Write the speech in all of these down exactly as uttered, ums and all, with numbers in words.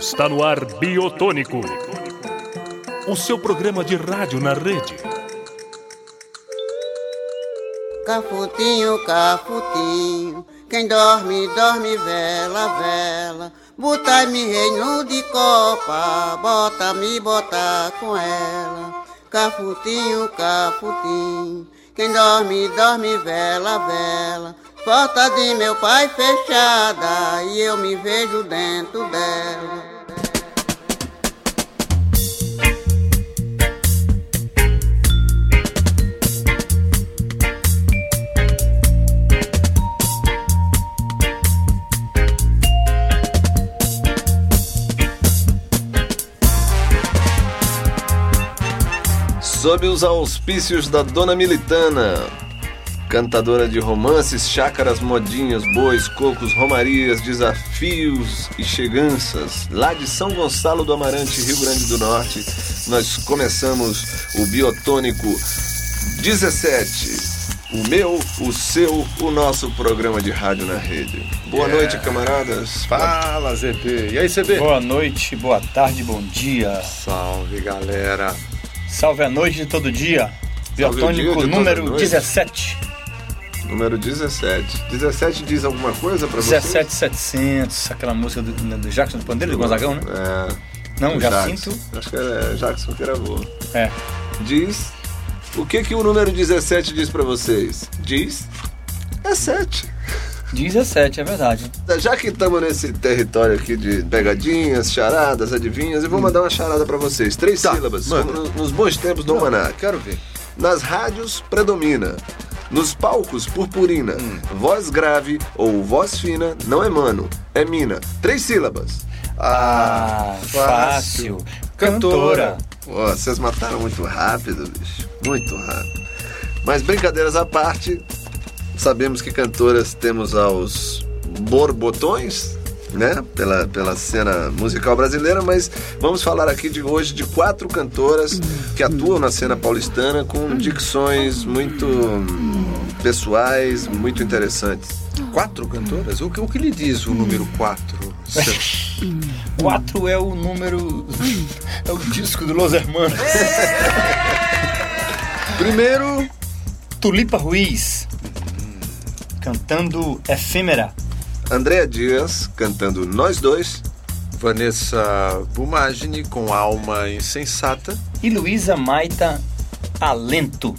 Está no ar Biotônico, o seu programa de rádio na rede. Cafutinho, cafutinho, quem dorme, dorme, vela, vela. Botai-me reino de copa, bota-me, bota com ela. Cafutinho, cafutinho, quem dorme, dorme, vela, vela. Porta de meu pai fechada e eu me vejo dentro dela. Sob os auspícios da Dona Militana, cantadora de romances, chácaras, modinhas, bois, cocos, romarias, desafios e cheganças, lá de São Gonçalo do Amarante, Rio Grande do Norte, nós começamos o Biotônico dezessete, o meu, o seu, o nosso programa de rádio na rede. Boa yeah. noite, camaradas. Fala, Z P. E aí, C B? Boa noite, boa tarde, bom dia. Salve, galera. Salve a noite de todo dia. Biotônico número dezessete. Número dezessete. dezessete diz alguma coisa pra você? dezessete mil e setecentos, aquela música do, do Jackson do Pandeiro, do Gonzagão, né? É. Não, Jacinto. Jackson. Acho que era Jackson que era boa. É. Diz. O que que o número dezessete diz pra vocês? Diz. É sete. dezessete, é verdade. Já que estamos nesse território aqui de pegadinhas, charadas, adivinhas, eu vou mandar uma charada pra vocês. Três tá, sílabas, como nos bons tempos do Almanac. Quero ver. Nas rádios, predomina. Nos palcos, purpurina. Hum. Voz grave ou voz fina não é mano, é mina. Três sílabas. Ah, fácil. Cantora. Pô, vocês mataram muito rápido, bicho. Muito rápido. Mas brincadeiras à parte, sabemos que cantoras temos aos borbotões, né? Pela, pela cena musical brasileira, mas vamos falar aqui de hoje de quatro cantoras que atuam na cena paulistana com dicções muito pessoais, muito interessantes. Quatro cantoras? O que, o que lhe diz o número quatro? Quatro é o número... é o disco do Los Hermanos. Primeiro... Tulipa Ruiz, cantando Efêmera. Andréa Dias, cantando Nós Dois. Vanessa Bumagini, com Alma Insensata. E Luísa Maita, Alento.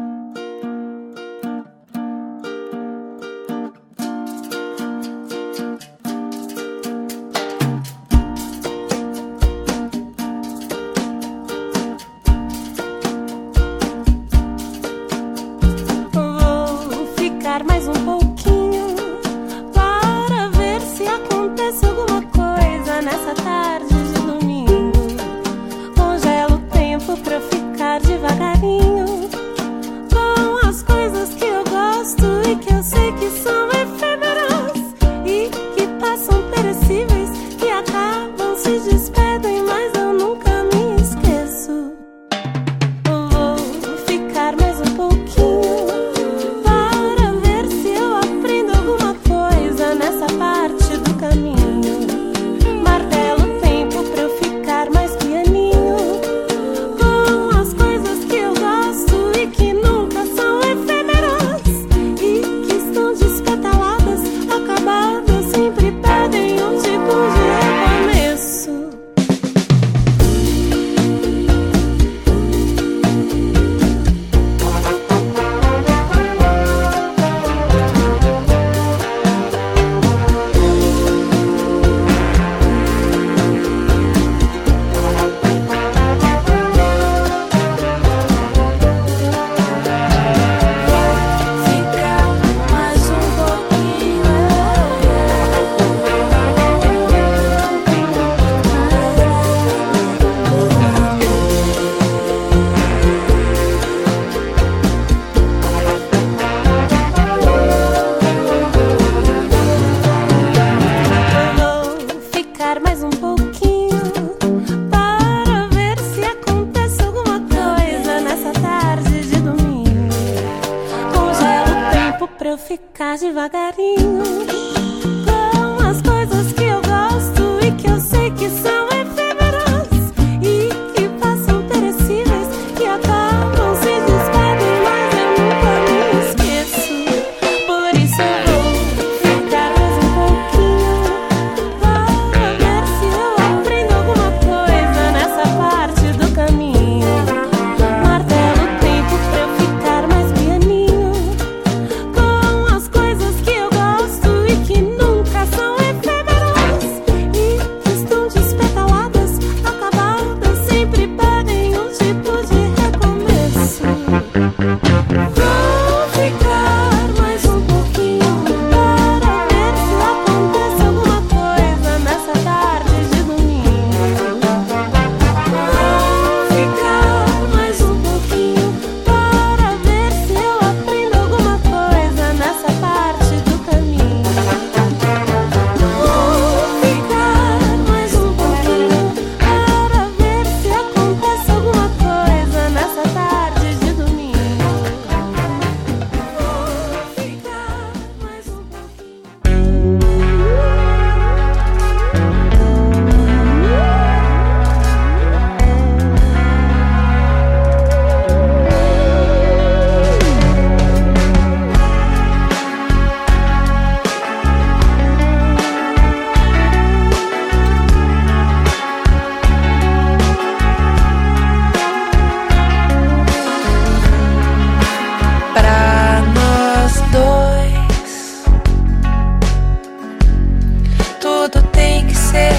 ficar devagarinho com as coisas que eu gosto e que eu sei que são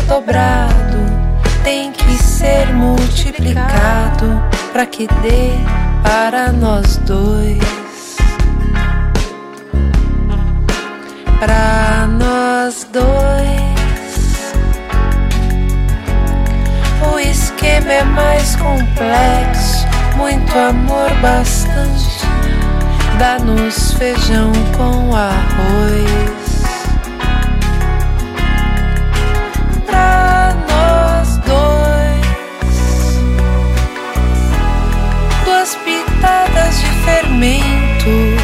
dobrado, tem que ser multiplicado pra que dê para nós dois. Pra nós dois. O esquema é mais complexo, muito amor bastante. Dá-nos feijão com arroz. Pra nós dois. Duas pitadas de fermento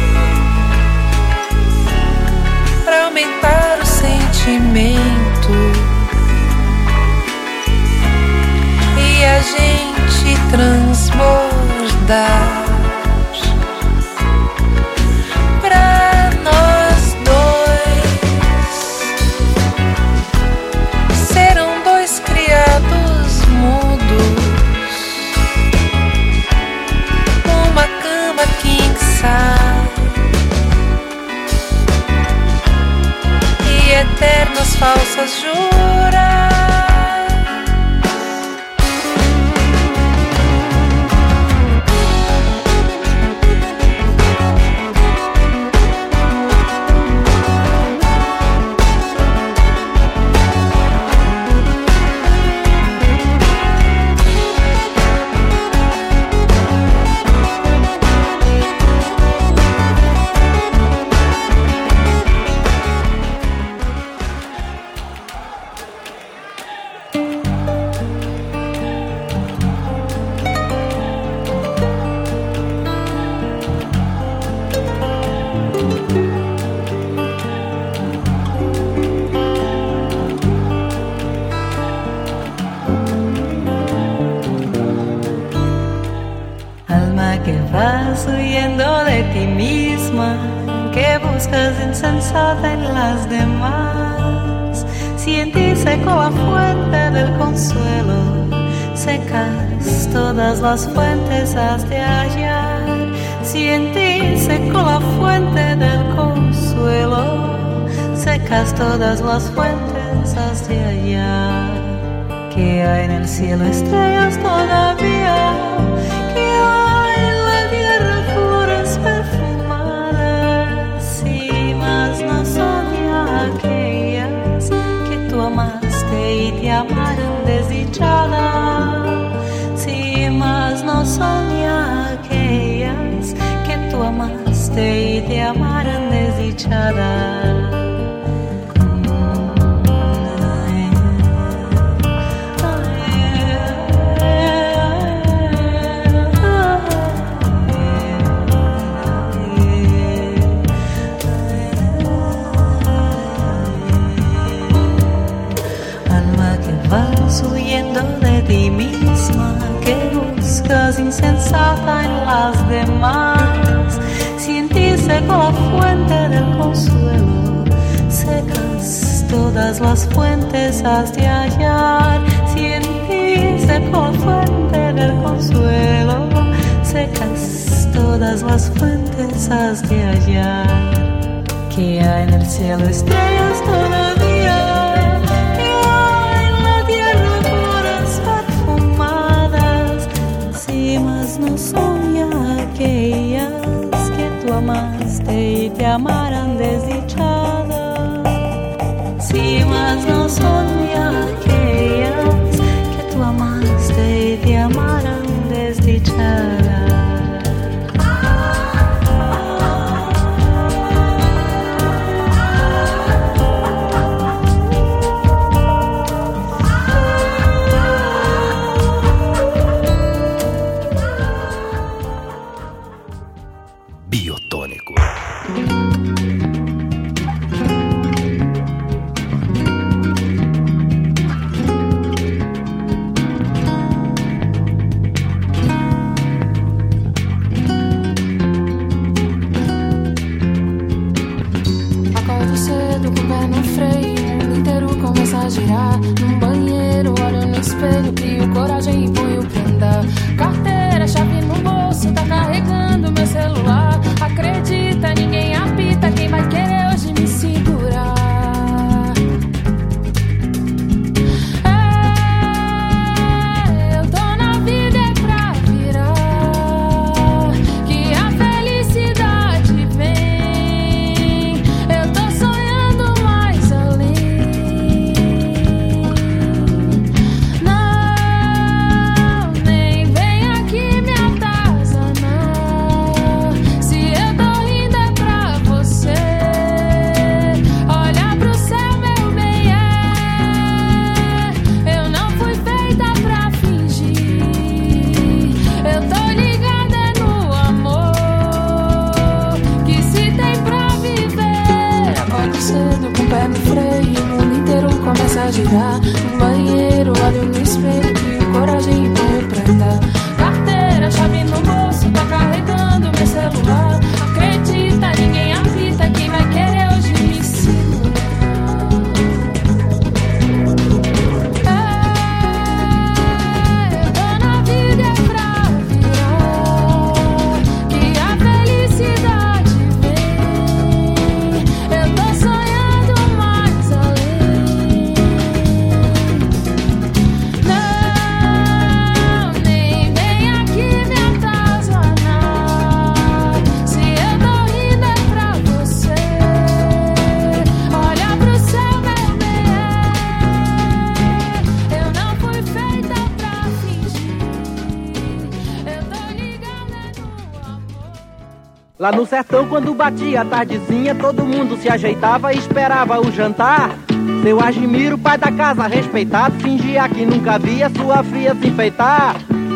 pra aumentar o sentimento e a gente transbordar. Pra nós dois. Serão dois criados mudos, uma cama king size e eternas falsas juras. Huyendo de ti misma, que buscas insensata en las demás. Si en ti secó la fuente del consuelo, secas todas las fuentes has de hallar. Si en ti secó la fuente del consuelo, secas todas las fuentes has de hallar. Que hay en el cielo estrellas todavía, que hay en la tierra flores perfumadas, y más no son ya aquellas que tú amaste y te amaran desdichada. Si más no son ya aquellas que tú amaste y te amaran desdichada. Huyendo de ti misma, que buscas insensata en las demás. Si en ti secó la fuente del consuelo, secas todas las fuentes has de hallar. Si en ti secó la fuente del consuelo, secas todas las fuentes has de hallar. Que hay en el cielo estrellas todavía, no son ya aquellas que tú amaste y te amaran desdichada. Si más no son ya aquellas que tú amaste y te amaran desdichada. Biotônico. Acordo cedo com o pé no freio, o mundo inteiro começa a girar. Num banheiro, olho no espelho, crio coragem e ponho pra andar. Carteira, chave no bolso, tá carregando meu celular. Acredita, ninguém apita, quem vai querer hoje me segurar? cedo com o pé no freio, o mundo inteiro começa a girar. No banheiro, olho no espelho, crio coragem e ponho pra andar. Carteira, chave no bolso, tá carregando meu celular. Acredita, ninguém avisa, quem vai querer hoje me segurar. É, eu tô na vida é pra virar, que a felicidade vem. Eu tô sonhando mais além. Não, nem vem aqui me atazanar. Se eu tô rindo é pra você. Olha pro céu, meu bem. Eu não fui feita pra fingir. Eu tô ligada no amor. Lá no sertão, quando batia a tardezinha, todo mundo se ajeitava e esperava o jantar. Seu Agimiro, pai da casa respeitado, fingia que nunca via sua filha se enfeitar.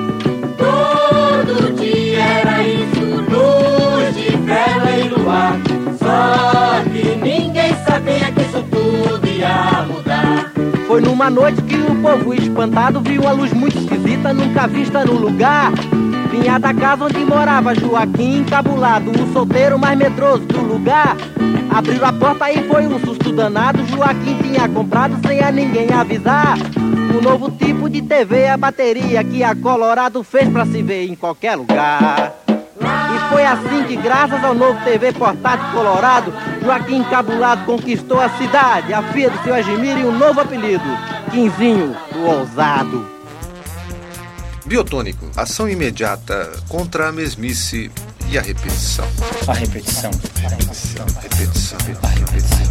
Todo dia era isso, luz de vela e luar. Só que ninguém sabia que isso tudo ia mudar. Foi numa noite que o povo espantado viu a luz muito esquisita, nunca vista no lugar. Vinha da casa onde morava Joaquim, encabulado, o solteiro mais medroso do lugar. Abriram a porta e foi um susto danado. Joaquim tinha comprado sem a ninguém avisar um novo tipo de T V a bateria que a Colorado fez pra se ver em qualquer lugar. E foi assim que, graças ao novo T V portátil Colorado, Joaquim encabulado conquistou a cidade, a filha do seu Agimiro e um novo apelido, Quinzinho do Ousado. Biotônico, ação imediata contra a mesmice e a repetição. A repetição. A repetição, a repetição, a repetição.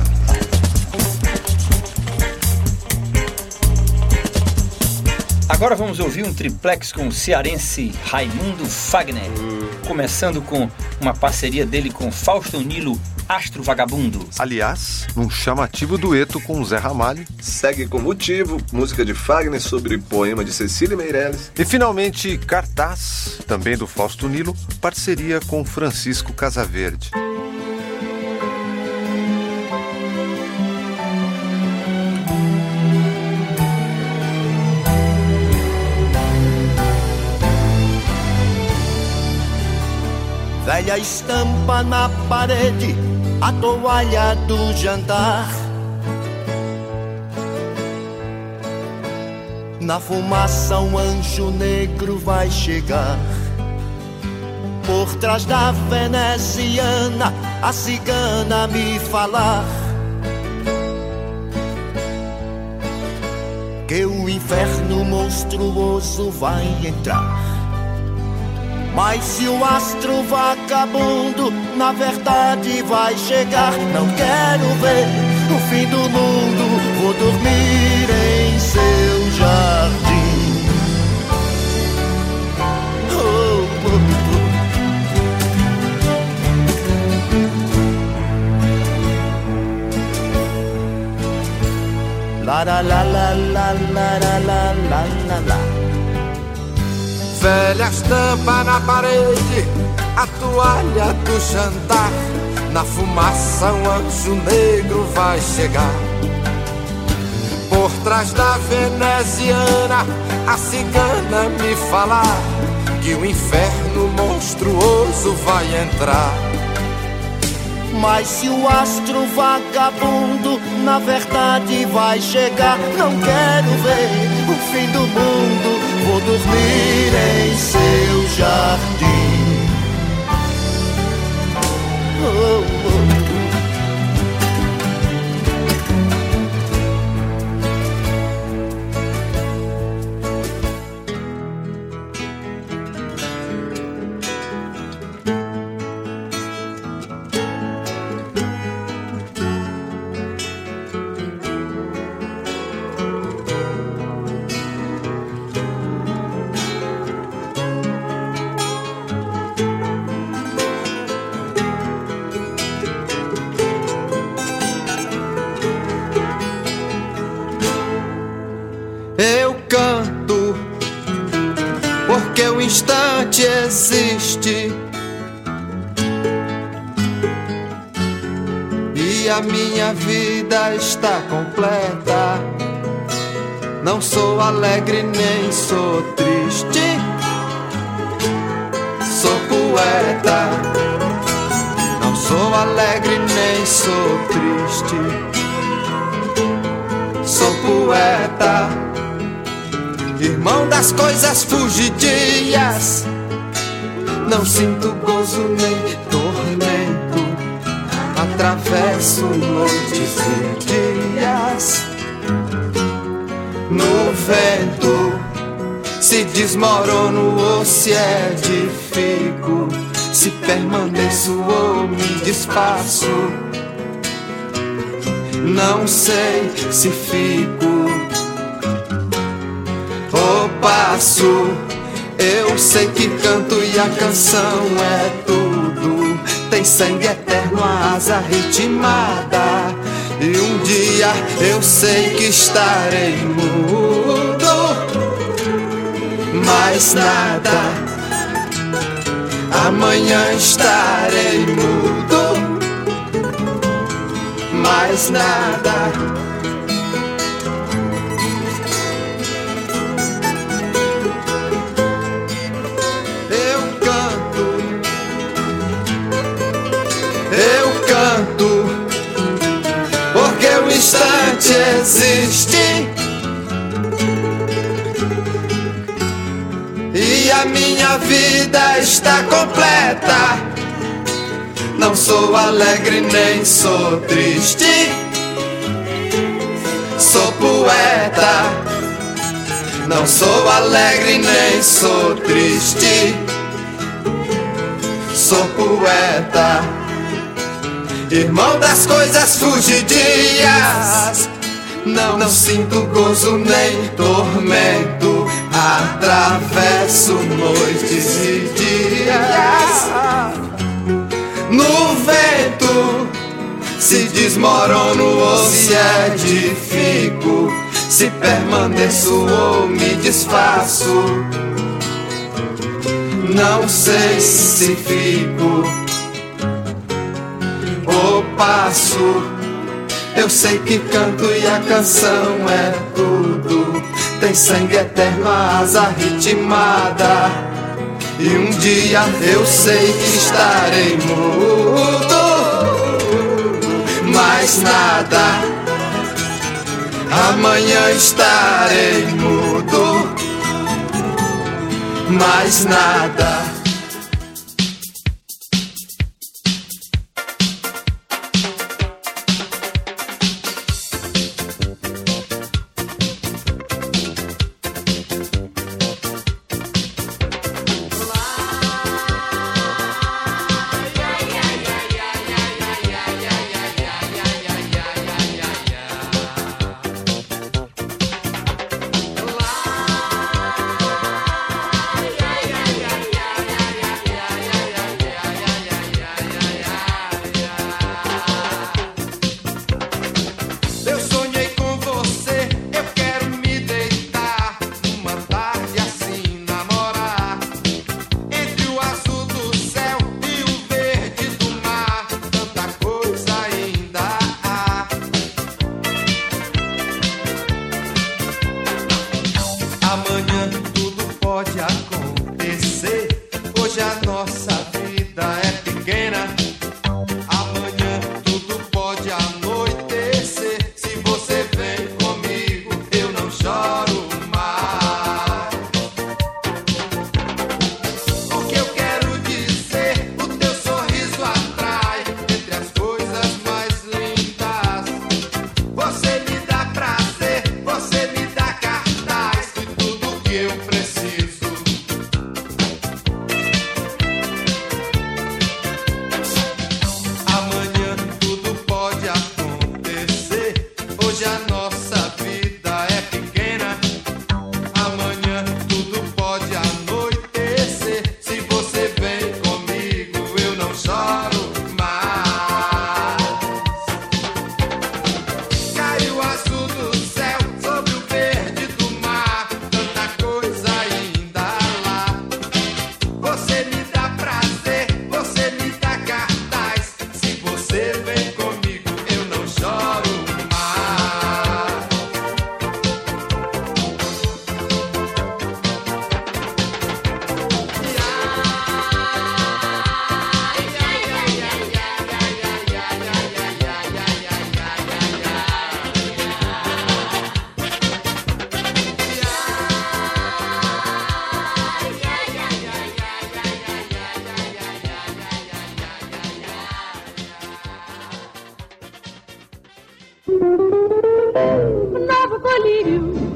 Agora vamos ouvir um triplex com o cearense Raimundo Fagner, começando com uma parceria dele com Fausto Nilo, Astro Vagabundo. Aliás, num chamativo dueto com Zé Ramalho. Segue com Motivo, música de Fagner sobre poema de Cecília Meirelles. E finalmente, Cartaz, também do Fausto Nilo, parceria com Francisco Casaverde. Velha estampa na parede, a toalha do jantar. Na fumaça um anjo negro vai chegar. Por trás da veneziana, a cigana me falar que o inferno monstruoso vai entrar. Mas se o astro vagabundo na verdade vai chegar, não quero ver o fim do mundo, vou dormir em seu jardim. Oh, oh, oh. La la la la la la la la la la. Velha estampa na parede, a toalha do jantar. Na fumaça um anjo negro vai chegar. Por trás da veneziana, a cigana me falar que o inferno monstruoso vai entrar. Mas se o astro vagabundo na verdade vai chegar, não quero ver o fim do mundo, vou dormir em seu jardim. Oh, oh. instante existe e e a minha vida está completa. Não sou alegre nem sou triste, sou poeta. Não sou alegre nem sou triste, sou poeta. Irmão das coisas fugidias, não sinto gozo nem tormento. Atravesso noites e dias no vento. Se desmorono ou se edifico, se permaneço ou me desfaço, não sei se fico ou passo. Eu sei que canto e a canção é tudo. Tem sangue eterno, a asa ritmada. E um dia eu sei que estarei mudo, mais nada. Amanhã estarei mudo, mais nada. Eu canto, eu canto, porque o instante existe e a minha vida está completa. Não sou alegre nem sou triste, sou poeta. Não sou alegre nem sou triste, sou poeta. Irmão das coisas fugidias, não, não sinto gozo nem tormento. Atravesso noites e dias no vento. Se desmorono ou se edifico, se permaneço ou me desfaço, não sei se fico ou passo. Eu sei que canto e a canção é tudo. Tem sangue eterno, a asa ritmada. E um dia eu sei que estarei mudo, mais nada. Amanhã estarei mudo, mais nada.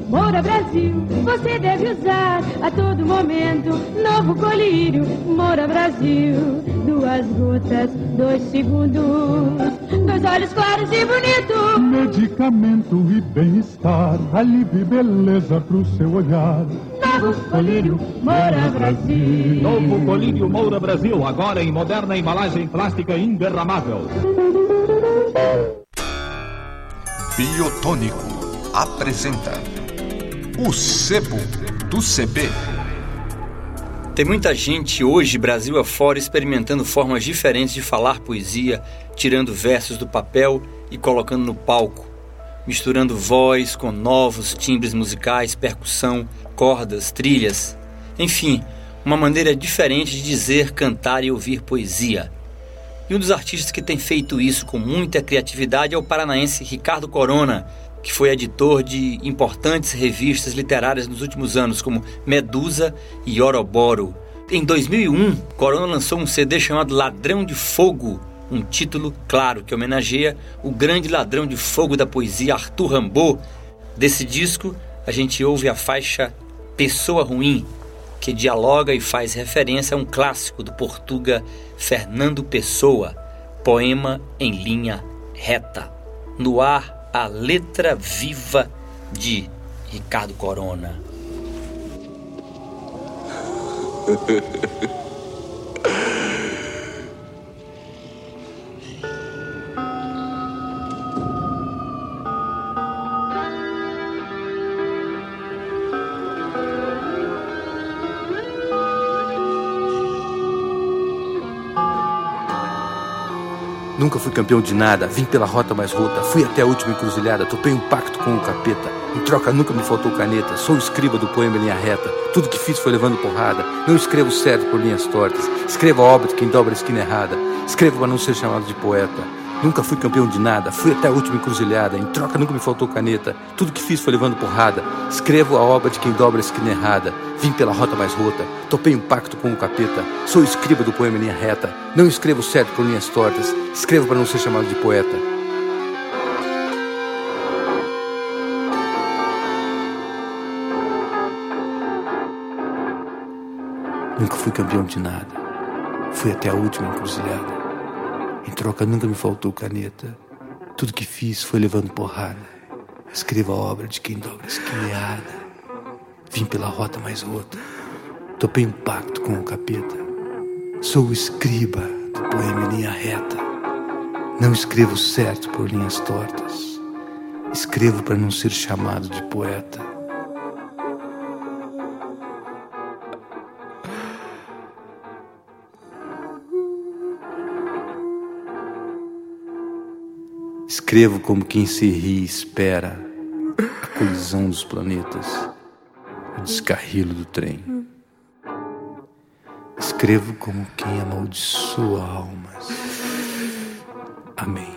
Moura Brasil, você deve usar a todo momento novo colírio. Moura Brasil, duas gotas, dois segundos, dois olhos claros e bonitos. Medicamento e bem-estar, alívio e beleza pro seu olhar. Novo colírio Moura Brasil. Novo colírio Moura Brasil, agora em moderna embalagem plástica inderramável. Biotônico apresenta o Sebo do C B. Tem muita gente hoje, Brasil afora, experimentando formas diferentes de falar poesia, tirando versos do papel e colocando no palco, misturando voz com novos timbres musicais, percussão, cordas, trilhas, enfim, uma maneira diferente de dizer, cantar e ouvir poesia. E um dos artistas que tem feito isso com muita criatividade é o paranaense Ricardo Corona, que foi editor de importantes revistas literárias nos últimos anos, como Medusa e Oroboro. Em dois mil e um, Corona lançou um C D chamado Ladrão de Fogo, um título, claro, que homenageia o grande ladrão de fogo da poesia Arthur Rimbaud. Desse disco, a gente ouve a faixa Pessoa Ruim, que dialoga e faz referência a um clássico do Portuga Fernando Pessoa, poema em linha reta. No ar, a letra viva de Ricardo Corona. Nunca fui campeão de nada, vim pela rota mais rota, fui até a última encruzilhada, topei um pacto com o capeta. Em troca nunca me faltou caneta, sou o escriba do poema em linha reta. Tudo que fiz foi levando porrada, não escrevo certo por linhas tortas. Escrevo a obra de quem dobra a esquina errada, escrevo para não ser chamado de poeta. Nunca fui campeão de nada, fui até a última encruzilhada, em troca nunca me faltou caneta. Tudo que fiz foi levando porrada, escrevo a obra de quem dobra a esquina errada. Vim pela rota mais rota, topei um pacto com o capeta. Sou o escriba do poema em linha reta, não escrevo certo por linhas tortas. Escrevo para não ser chamado de poeta. Nunca fui campeão de nada, fui até a última encruzilhada. Em troca nunca me faltou caneta. Tudo que fiz foi levando porrada. Escrevo a obra de quem dobra a esquina errada. Vim pela rota mais rota, topei um pacto com o capeta. Sou o escriba do poema em linha reta, não escrevo certo por linhas tortas. Escrevo para não ser chamado de poeta. Escrevo como quem se ri e espera a colisão dos planetas, o descarrilo do trem. Escrevo como quem amaldiçoa almas. Amém.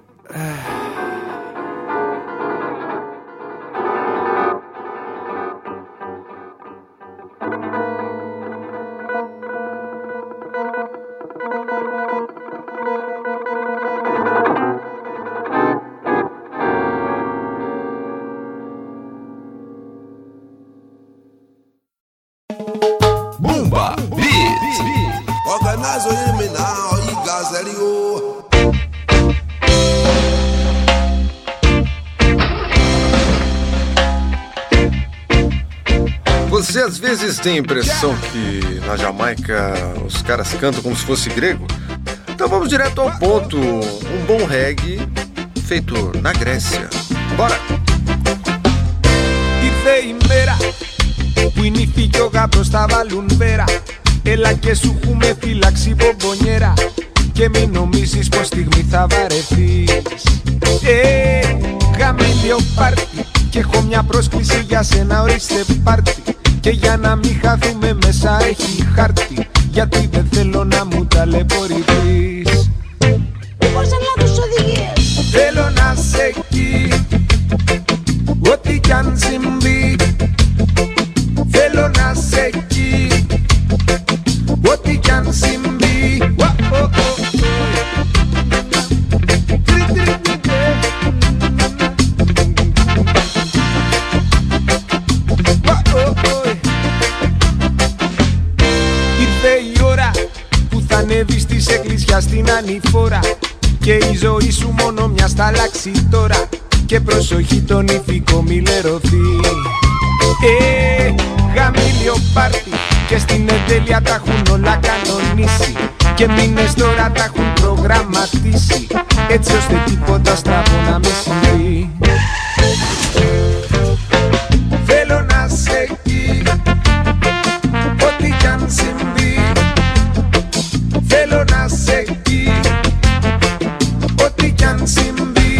Bumba Beat. Organize or hear me now, you guys let it go. Você às vezes tem a impressão que na Jamaica os caras cantam como se fosse grego? Então vamos direto ao ponto. Um bom reggae feito na Grécia. Bora! Dice Imbera, Winifillo Gabro stava l'unvera, e la che su come filaxi bomboniera, che mi non mi si spostigmizava refis. E gamelio parti, che con mia prosquisilla se nauriste parti, che ja na mi hazume mesa ehi harti, ja ti vezelo na mutale poribis. Por ser la duso digies, velo na seki, oti jan simbi, velo na seki, oti jan simbi, wa oh oh oh. ανηφόρα και η ζωή σου μόνο μια σταλάξη τώρα και προσοχή τον ηθικό μη λερωθεί. Ε, γαμήλιο πάρτι και στην εντέλεια τα έχουν όλα κανονίσει και μήνες τώρα τα έχουν προγραμματίσει έτσι ώστε τίποτα στραβό να μην συμβεί. Θέλω να σε εκεί ό,τι κι αν συμβεί. Θέλω να σε εκεί ό,τι κι αν συμβεί.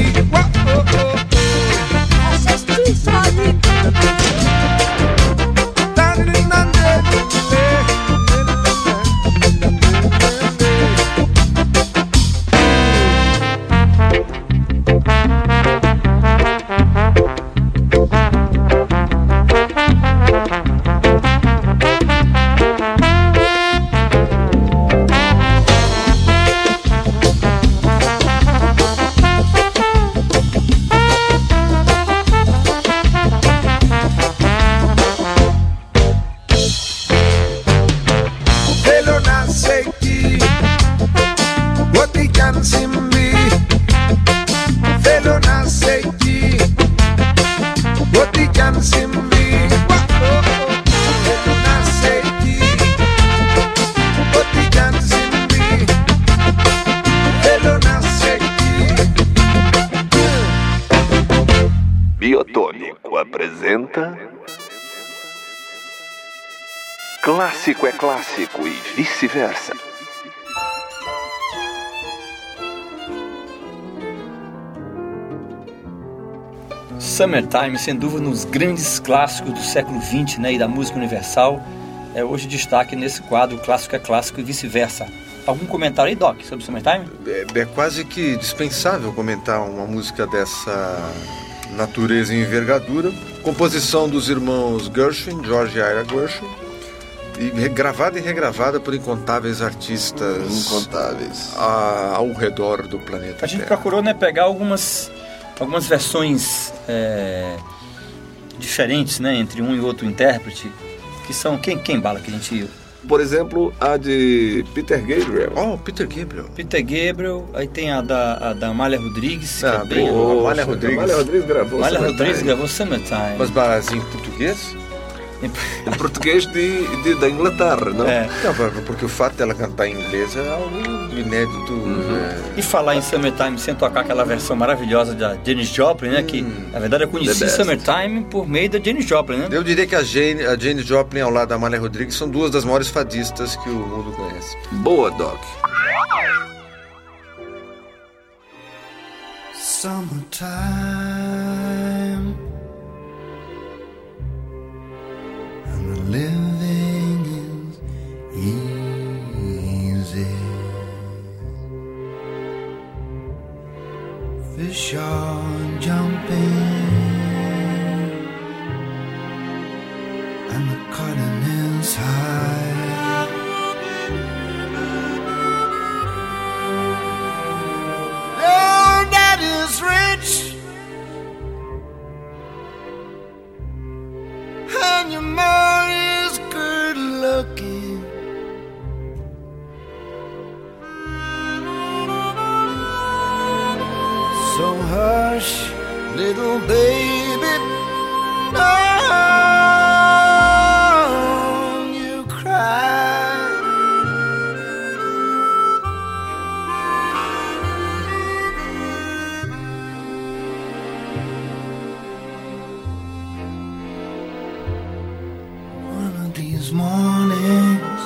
Biotônico apresenta Clássico é Clássico e vice-versa. Summertime, sem dúvida, nos grandes clássicos do século vinte, né, e da música universal, é hoje destaque nesse quadro Clássico é Clássico e vice-versa. Algum comentário aí, Doc, sobre Summertime? É, é quase que dispensável comentar uma música dessa natureza e envergadura. Composição dos irmãos Gershwin, George e Ira Gershwin, e gravada e regravada por incontáveis artistas incontáveis a, ao redor do planeta A gente Terra. procurou, né, pegar algumas, algumas versões é, diferentes, né, entre um e outro intérprete, que são... Quem, quem bala que a gente... Por exemplo, a de Peter Gabriel. Oh, Peter Gabriel. Peter Gabriel, aí tem a da, a da Amália Rodrigues. Ah, que é bem... oh, Amália Rodrigues. Amália Rodrigues gravou Amália Summertime. Rodrigues gravou Summertime. Mas barazinho em português? Em português de, de, da Inglaterra, não? É. Não, porque o fato dela cantar em inglês é algo inédito. Uhum. É... E falar em Summertime sem tocar aquela versão maravilhosa da Janis Joplin, né? Hum, que, na verdade, eu conheci Summertime por meio da Janis Joplin, né? Eu diria que a Jane, a Janis Joplin ao lado da Amália Rodrigues são duas das maiores fadistas que o mundo conhece. Boa, Doc. Summertime, and the living is easy. Fish are jumping, and the cotton is high. Oh, Daddy's rich, and your mom is good looking. So hush, little baby, don't you cry. One of these mornings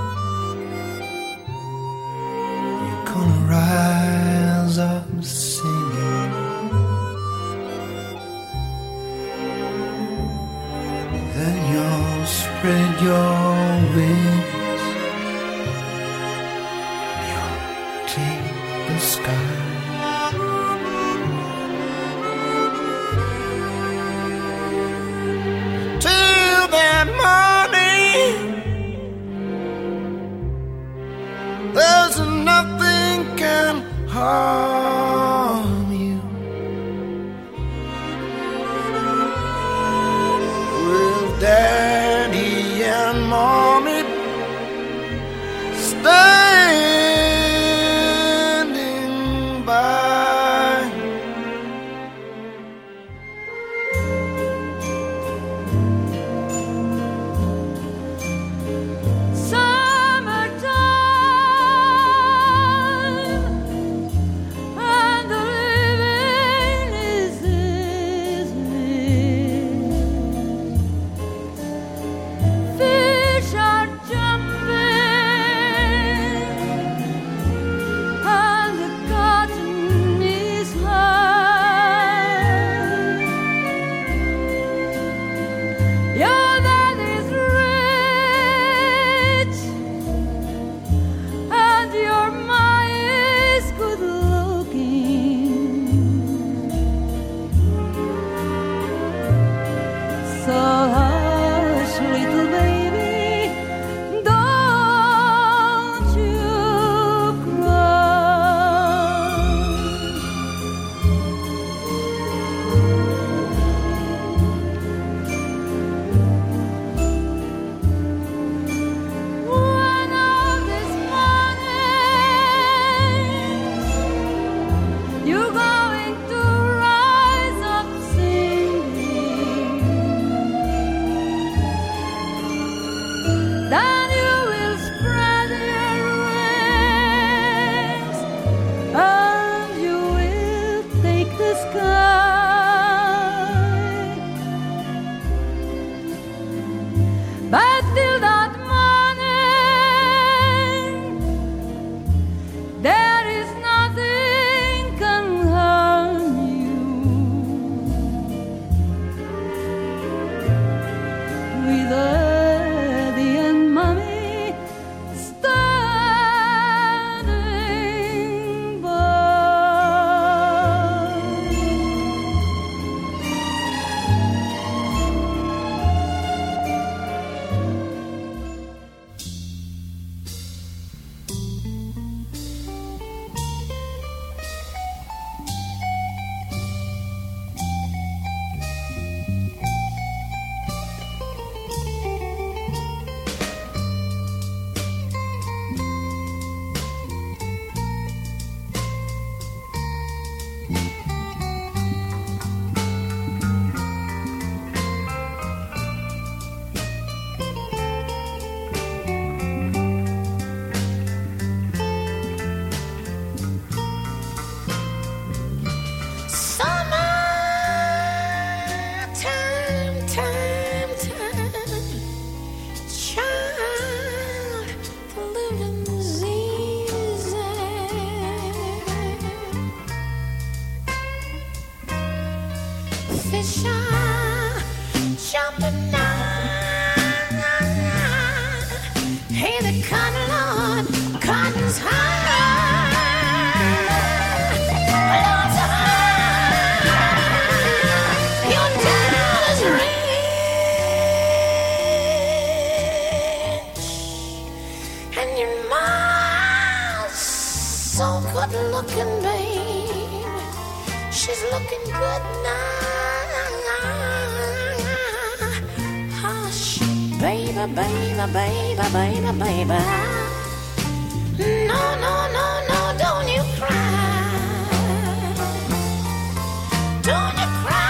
you're gonna rise up singing. Then you'll spread your wings, you'll take the sky. Till that morning, there's nothing can harm you. With Daddy and Mommy fish are jumping down. Hey, the cotton, Lord, cotton's high. Lord's high. Your dollar's rich, and your mom's so good looking, babe. She's looking good now. Hush, baby, baby, baby, baby, baby. No, no, no, no, don't you cry. Don't you cry.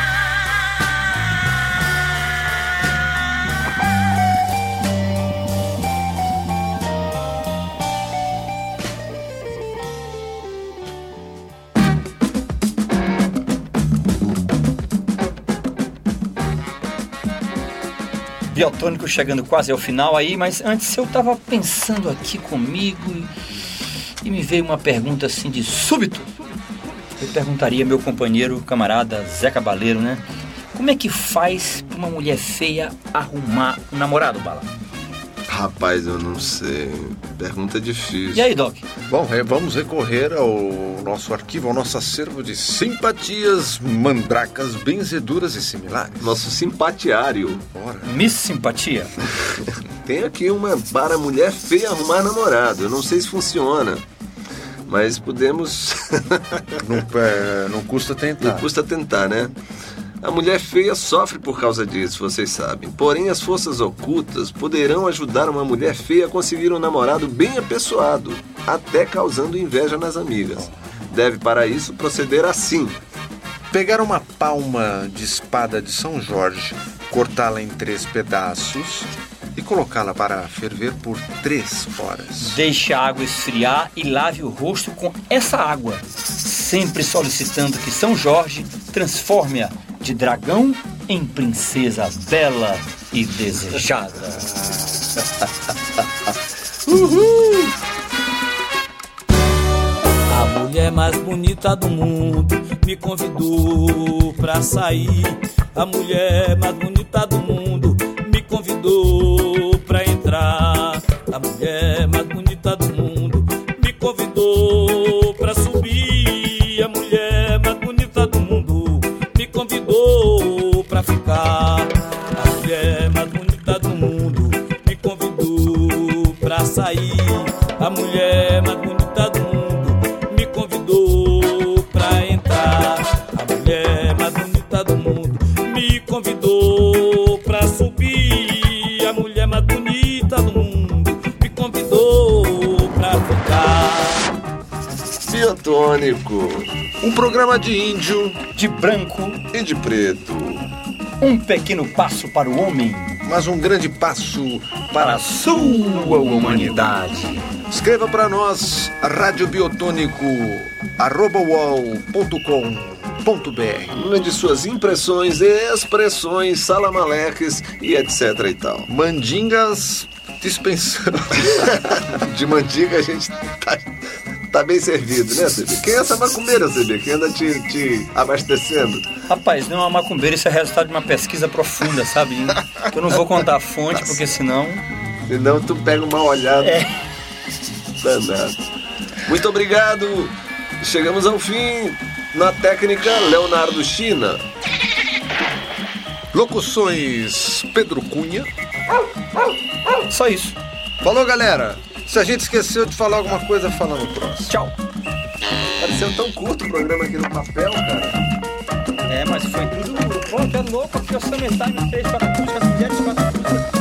Biotônico chegando quase ao final aí, mas antes eu tava pensando aqui comigo e, e me veio uma pergunta assim de súbito. Eu perguntaria ao meu companheiro, camarada Zé Cabaleiro, né? Como é que faz pra uma mulher feia arrumar um namorado, Bala? Rapaz, eu não sei. Pergunta difícil. E aí, Doc? Bom, vamos recorrer ao nosso arquivo, ao nosso acervo de simpatias, mandracas, benzeduras e similares. Nosso simpatiário. Bora. Miss Simpatia. Tem aqui uma para mulher feia arrumar namorado. Eu não sei se funciona, mas podemos... não, é, não custa tentar. Não custa tentar, né? A mulher feia sofre por causa disso, vocês sabem. Porém, as forças ocultas poderão ajudar uma mulher feia a conseguir um namorado bem apessoado, até causando inveja nas amigas. Deve, para isso, proceder assim. Pegar uma palma de espada de São Jorge, cortá-la em três pedaços e colocá-la para ferver por três horas. Deixe a água esfriar e lave o rosto com essa água, sempre solicitando que São Jorge transforme-a de dragão em princesa bela e desejada. Uhul! A mulher mais bonita do mundo me convidou pra sair. A mulher mais bonita do mundo me convidou pra entrar. A mulher mais bonita do mundo me convidou pra subir. A mulher mais bonita do mundo me convidou pra ficar. A mulher mais bonita do mundo me convidou pra sair. A mulher mais bonita do mundo me convidou pra entrar. A mulher mais bonita do mundo me convidou pra subir. A mulher mais bonita do mundo me convidou pra ficar. Biotônico, um programa de índio, de branco e de preto. Um pequeno passo para o homem, mas um grande passo para, para a sua humanidade. Escreva para nós, radiobiotônico arroba uol ponto com ponto br. Mande suas impressões, expressões, salamaleques e etc e tal. Mandingas dispensando. De mandinga a gente tá, tá bem servido, né, C B? Quem é essa macumbeira, C B? Quem anda te, te abastecendo? Rapaz, não é uma macumbeira, isso é resultado de uma pesquisa profunda, sabe? Eu não vou contar a fonte, porque senão... Senão tu pega uma olhada. É. Danado. Muito obrigado. Chegamos ao fim. Na técnica, Leonardo China. Locuções, Pedro Cunha. Só isso. Falou, galera. Se a gente esqueceu de falar alguma coisa, fala no próximo. Tchau. Pareceu tão curto o programa aqui no papel, cara. É, mas foi tudo... Pô, é louco aqui, o Summertime fez para as mulheres, para